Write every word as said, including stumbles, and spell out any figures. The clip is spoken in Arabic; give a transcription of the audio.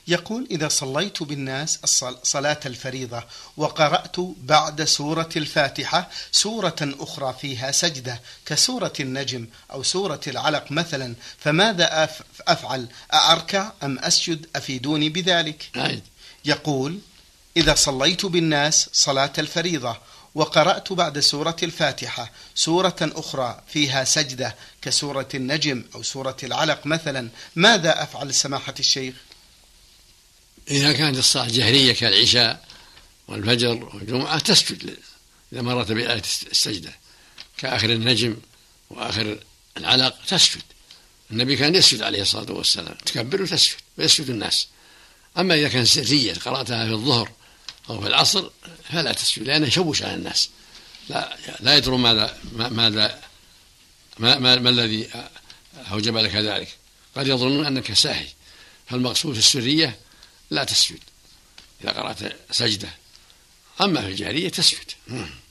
يقول: إذا صليت بالناس صلاة الفريضة وقرأت بعد سورة الفاتحة سورة أخرى فيها سجدة كسورة النجم أو سورة العلق مثلا، فماذا أفعل؟ أركع أم أسجد؟ أفيدوني بذلك. يقول: إذا صليت بالناس صلاة الفريضة وقرأت بعد سورة الفاتحة سورة أخرى فيها سجدة كسورة النجم أو سورة العلق مثلا، ماذا أفعل سماحة الشيخ؟ إذا كانت الصلاة جهرية كالعشاء والفجر والجمعة تسجد إذا مرت بآية السجدة كآخر النجم وآخر العلق تسجد. النبي كان يسجد عليه الصلاة والسلام، تكبر وتسجد ويسجد الناس. أما إذا كانت سرية قرأتها في الظهر أو في العصر فلا تسجد، لأنه يشوش على الناس، لا لا يدرون ماذا ماذا ما, ما, ما الذي أوجب لك ذلك، قد يظنون أنك ساهي. فالمقصود في السرية لا تسجد إذا قرأت سجدة، أما في الجهرية تسجد.